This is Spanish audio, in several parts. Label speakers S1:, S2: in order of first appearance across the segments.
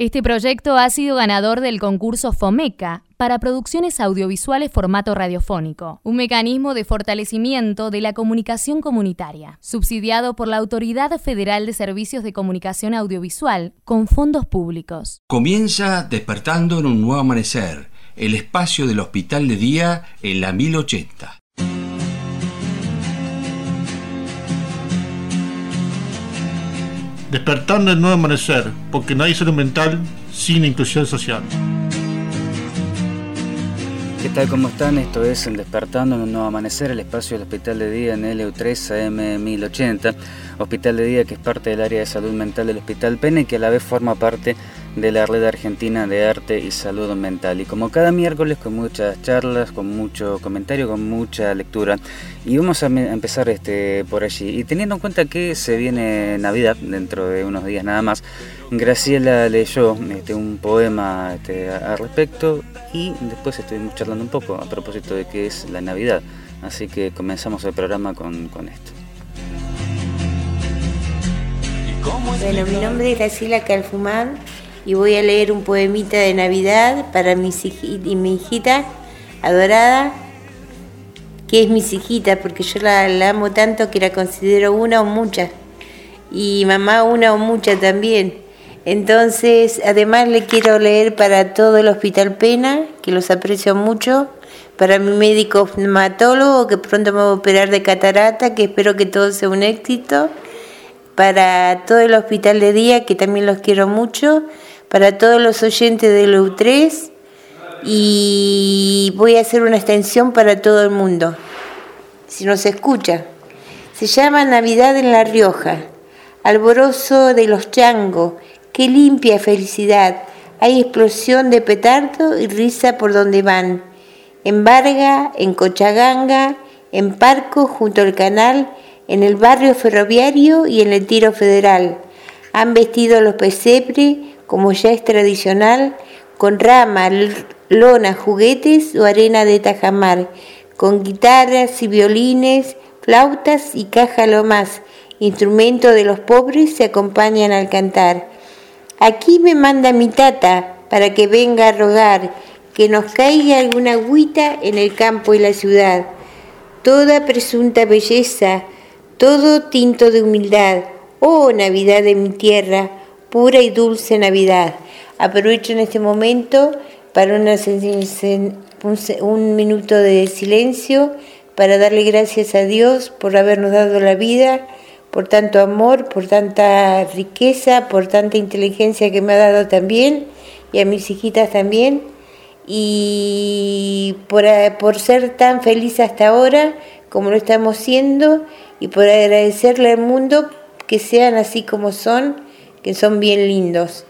S1: Este proyecto ha sido ganador del concurso FOMECA para producciones audiovisuales formato radiofónico, un mecanismo de fortalecimiento de la comunicación comunitaria, subsidiado por la Autoridad Federal de Servicios de Comunicación Audiovisual con fondos públicos.
S2: Comienza Despertando en un Nuevo Amanecer, el espacio del Hospital de Día en la 1080.
S3: Despertando en Nuevo Amanecer, porque no hay salud mental sin inclusión social.
S4: ¿Qué tal? ¿Cómo están? Esto es el Despertando en un Nuevo Amanecer, el espacio del Hospital de Día en LU3 AM 1080. Hospital de Día que es parte del área de salud mental del Hospital Pene y que a la vez forma parte de la Red Argentina de Arte y Salud Mental. Y como cada miércoles, con muchas charlas, con mucho comentario, con mucha lectura. Y vamos a empezar por allí. Y teniendo en cuenta que se viene Navidad, dentro de unos días nada más, Graciela leyó un poema al respecto y después estuvimos charlando un poco a propósito de qué es la Navidad. Así que comenzamos el programa con esto.
S5: Bueno, mi nombre es Graciela Calfumán y voy a leer un poemita de Navidad para mi hijita adorada, que es mi hijita, porque yo la amo tanto que la considero una o muchas, y mamá una o mucha también. Entonces, además le quiero leer para todo el Hospital Pena, que los aprecio mucho, para mi médico oftalmólogo, que pronto me va a operar de catarata, que espero que todo sea un éxito, para todo el Hospital de Día, que también los quiero mucho, para todos los oyentes del U3, y voy a hacer una extensión para todo el mundo, si nos escucha. Se llama Navidad en La Rioja, alborozo de los changos, qué limpia felicidad, hay explosión de petardo y risa por donde van. En Varga, en Cochaganga, en Parco, junto al canal, en el barrio ferroviario y en el Tiro Federal. Han vestido los pesebres, como ya es tradicional, con rama, lona, juguetes o arena de tajamar, con guitarras y violines, flautas y caja lo más, instrumentos de los pobres se acompañan al cantar. Aquí me manda mi tata para que venga a rogar, que nos caiga alguna agüita en el campo y la ciudad. Toda presunta belleza, todo tinto de humildad, oh Navidad de mi tierra, pura y dulce Navidad. Aprovecho en este momento para un minuto de silencio para darle gracias a Dios por habernos dado la vida, por tanto amor, por tanta riqueza, por tanta inteligencia que me ha dado también, y a mis hijitas también, y por ser tan feliz hasta ahora como lo estamos siendo, y por agradecerle al mundo que sean así como son, que son bien lindos.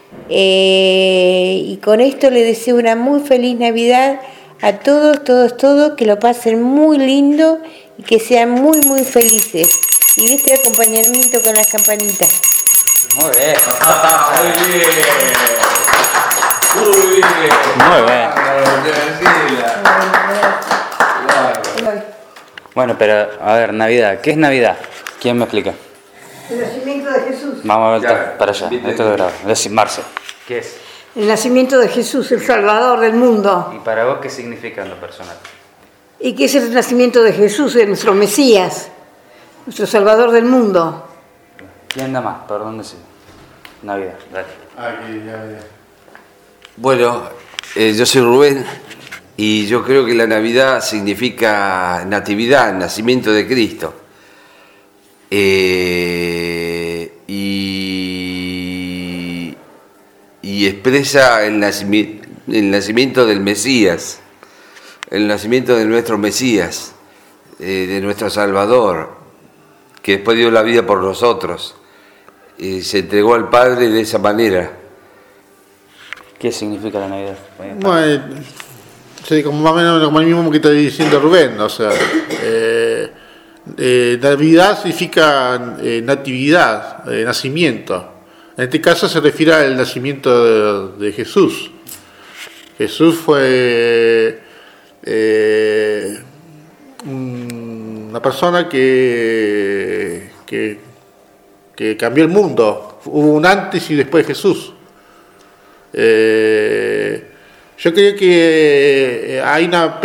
S5: Y con esto le deseo una muy feliz Navidad a todos, que lo pasen muy lindo y que sean muy, muy felices. Y este acompañamiento con las campanitas.
S4: Muy bien.
S6: Muy bien.
S4: Muy bien. Bueno, pero a ver, Navidad. ¿Qué es Navidad? ¿Quién me explica?
S7: El nacimiento de Jesús.
S4: Vamos a ver para allá. Esto es grave. Marce. ¿Qué es?
S7: El nacimiento de Jesús, el Salvador del mundo.
S4: ¿Y para vos qué significa en lo personal?
S7: ¿Y qué es el nacimiento de Jesús, de nuestro Mesías, nuestro Salvador del mundo?
S4: ¿Quién da más? ¿Por dónde sigue? Navidad, dale.
S6: Aquí, ya. Bueno, yo soy Rubén y yo creo que la Navidad significa natividad, nacimiento de Cristo. Y expresa el nacimiento del Mesías, el nacimiento de nuestro Mesías, de nuestro Salvador, que después dio la vida por nosotros, se entregó al Padre de esa manera.
S4: ¿Qué significa la Navidad?
S3: Bueno, sí, como más o menos como el mismo que está diciendo Rubén, o sea, Navidad significa natividad, nacimiento. En este caso se refiere al nacimiento de Jesús. Jesús fue una persona que cambió el mundo. Hubo un antes y después de Jesús. Yo creo que hay una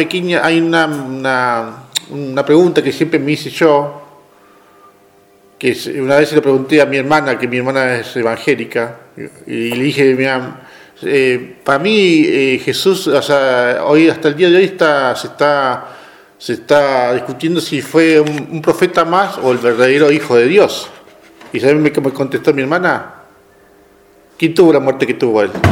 S3: pregunta que siempre me hice yo, que una vez se lo pregunté a mi hermana, que mi hermana es evangélica, y le dije, mira, para mí Jesús, o sea, hoy hasta el día de hoy se está discutiendo si fue un profeta más o el verdadero hijo de Dios. ¿Y saben qué me contestó mi hermana? ¿Quién tuvo la muerte que tuvo él?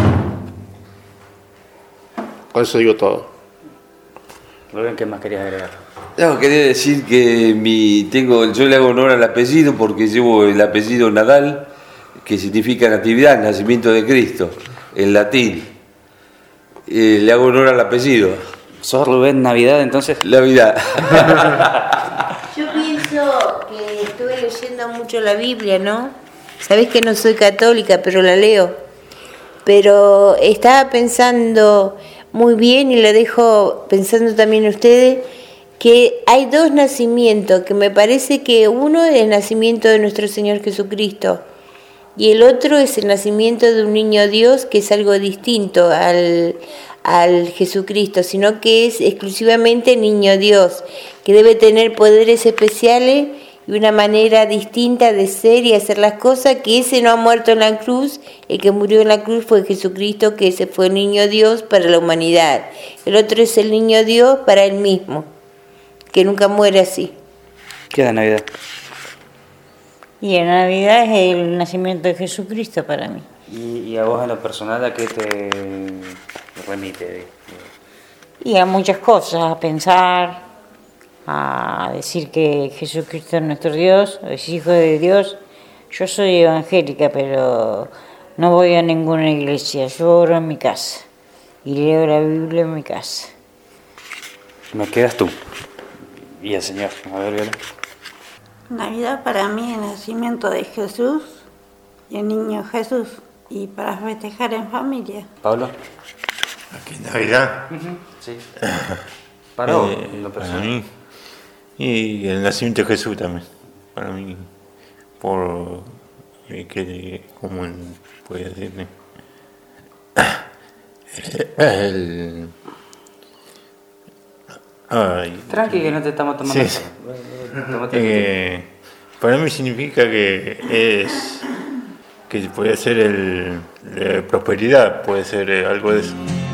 S3: Con eso digo todo.
S4: Rubén, ¿qué más querías agregar?
S6: No, quería decir que yo le hago honor al apellido porque llevo el apellido Nadal, que significa natividad, nacimiento de Cristo, en latín. Le hago honor al apellido.
S4: ¿Sos Rubén Navidad entonces?
S6: Navidad.
S5: Yo pienso que estuve leyendo mucho la Biblia, ¿no? Sabés que no soy católica, pero la leo. Pero estaba pensando muy bien, y lo dejo pensando también ustedes, que hay dos nacimientos, que me parece que uno es el nacimiento de nuestro Señor Jesucristo y el otro es el nacimiento de un niño Dios, que es algo distinto al Jesucristo, sino que es exclusivamente niño Dios, que debe tener poderes especiales y una manera distinta de ser y hacer las cosas, que ese no ha muerto en la cruz. El que murió en la cruz fue Jesucristo, que ese fue el niño Dios para la humanidad. El otro es el niño Dios para él mismo, que nunca muere así.
S4: ¿Qué es la Navidad?
S8: Y la Navidad es el nacimiento de Jesucristo para mí.
S4: ¿Y a vos en lo personal a qué te remite?
S8: Y a muchas cosas, a pensar, a decir que Jesucristo es nuestro Dios, es hijo de Dios. Yo soy evangélica, pero no voy a ninguna iglesia, yo oro en mi casa y leo la Biblia en mi casa.
S4: Me quedas tú y el Señor. A ver, Viola.
S9: Navidad para mí es el nacimiento de Jesús y el niño Jesús, y para festejar en familia.
S4: ¿Pablo?
S10: Aquí en Navidad.
S4: Sí. Para vos, lo
S10: para
S4: personal.
S10: mí. Y el nacimiento de Jesús también. Para mí. Por. ¿Cómo puede decirme?
S4: Tranqui, que no te estamos tomando.
S10: Sí. Para mí significa que puede ser prosperidad, puede ser algo de eso.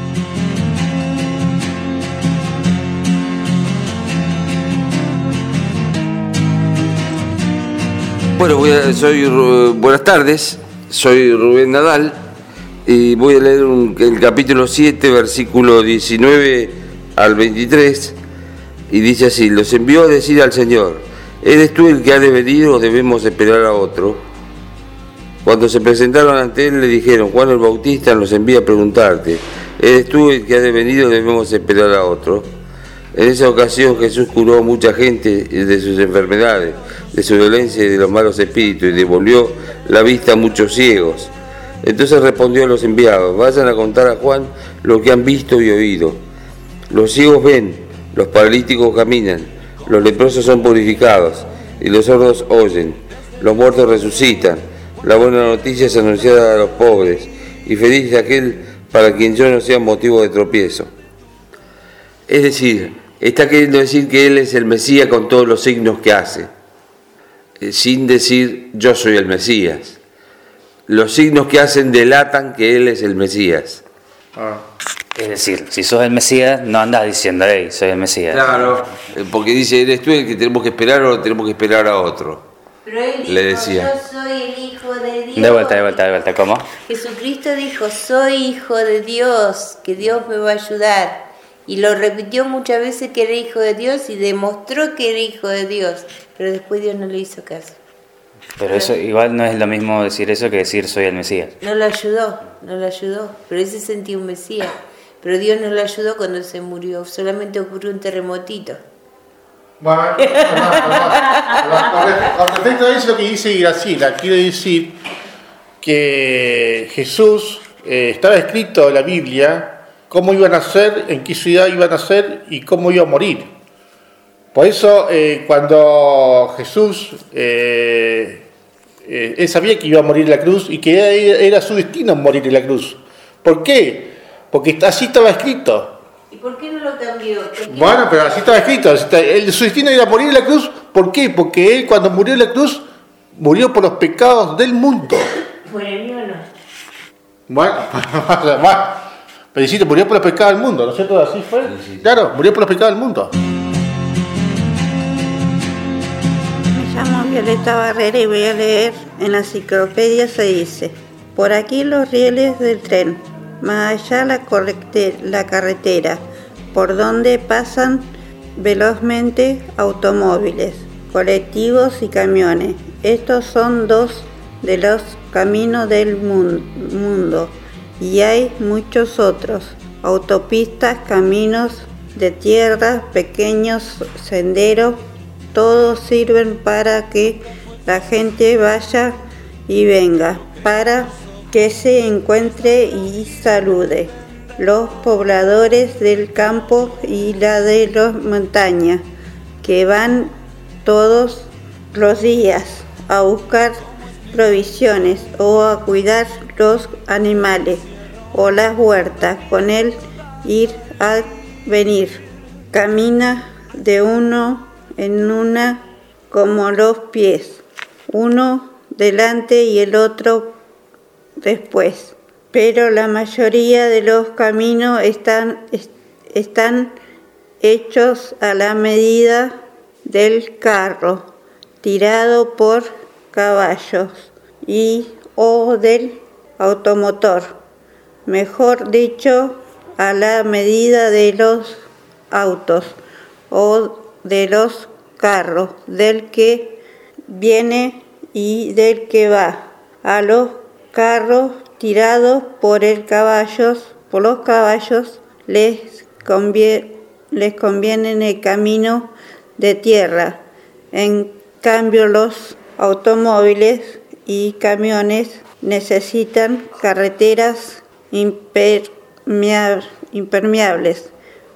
S6: Bueno, buenas tardes, soy Rubén Nadal y voy a leer el capítulo 7, versículo 19 al 23, y dice así: los envió a decir al Señor, ¿eres tú el que ha de venir o debemos esperar a otro? Cuando se presentaron ante él le dijeron, Juan el Bautista nos envía a preguntarte, ¿eres tú el que ha de venir o debemos esperar a otro? En esa ocasión Jesús curó a mucha gente de sus enfermedades, de su dolencia y de los malos espíritus, y devolvió la vista a muchos ciegos. Entonces respondió a los enviados, vayan a contar a Juan lo que han visto y oído. Los ciegos ven, los paralíticos caminan, los leprosos son purificados, y los sordos oyen, los muertos resucitan, la buena noticia es anunciada a los pobres, y feliz es aquel para quien yo no sea motivo de tropiezo. Es decir, está queriendo decir que Él es el Mesías con todos los signos que hace, sin decir yo soy el Mesías. Los signos que hacen delatan que Él es el Mesías.
S4: Es decir, si sos el Mesías, no andás diciendo, hey, soy el Mesías.
S6: Claro, porque dice, ¿eres tú el que tenemos que esperar o tenemos que esperar a otro?
S5: Pero él dijo,
S6: le decía.
S5: yo soy el hijo de Dios.
S4: De vuelta, ¿cómo?
S5: Jesucristo dijo, soy hijo de Dios, que Dios me va a ayudar. Y lo repitió muchas veces que era hijo de Dios y demostró que era hijo de Dios. Pero después Dios no le hizo caso.
S4: Pero eso igual no es lo mismo decir eso que decir soy el Mesías.
S5: No lo ayudó. Pero él se sentía un Mesías. Pero Dios no lo ayudó cuando se murió. Solamente ocurrió un terremotito.
S3: Bueno, con respecto a eso lo que dice Graciela, quiero decir que Jesús, estaba escrito en la Biblia cómo iba a nacer, en qué ciudad iba a nacer y cómo iba a morir. Por eso cuando Jesús, él sabía que iba a morir en la cruz y que era su destino morir en la cruz. ¿Por qué? Porque así estaba escrito.
S5: ¿Y por qué no lo cambió?
S3: Bueno, pero así estaba escrito. Su destino era morir en la cruz. ¿Por qué? Porque él, cuando murió en la cruz, murió por los pecados del mundo.
S5: ¿Por el mío no?
S3: Bueno, pero sí, murió por los pecados del mundo, ¿no es cierto? Así fue.
S6: Sí.
S3: Claro, murió por los pecados del mundo.
S9: Me llamo Violeta Barrera y voy a leer en la enciclopedia. Se dice: por aquí los rieles del tren, más allá la carretera, por donde pasan velozmente automóviles, colectivos y camiones. Estos son dos de los caminos del mundo, y hay muchos otros: autopistas, caminos de tierra, pequeños senderos. Todos sirven para que la gente vaya y venga, para que se encuentre y salude. Los pobladores del campo y la de las montañas, que van todos los días a buscar provisiones o a cuidar los animales o las huertas, con el ir a venir. Camina de uno en una como los pies, uno delante y el otro después. Pero la mayoría de los caminos están hechos a la medida del carro, tirado por caballos o del automotor, mejor dicho, a la medida de los autos o de los carros, del que viene y del que va. A los carros tirados por los caballos les conviene el camino de tierra. En cambio, los automóviles y camiones necesitan carreteras impermeables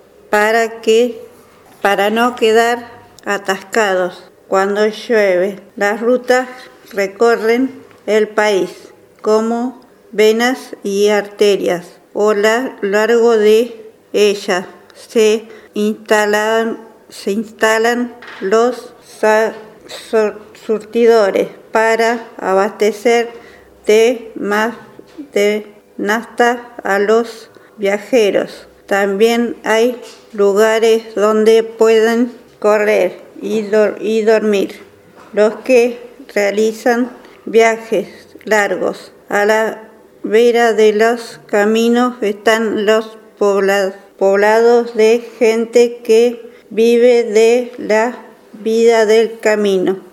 S9: para no quedar atascados cuando llueve. Las rutas recorren el país como venas y arterias, o largo de ellas se instalan los surtidores para abastecer de nafta a los viajeros. También hay lugares donde pueden correr y dormir. Los que realizan viajes largos, a la vera de los caminos están los poblados de gente que vive de la vida del camino.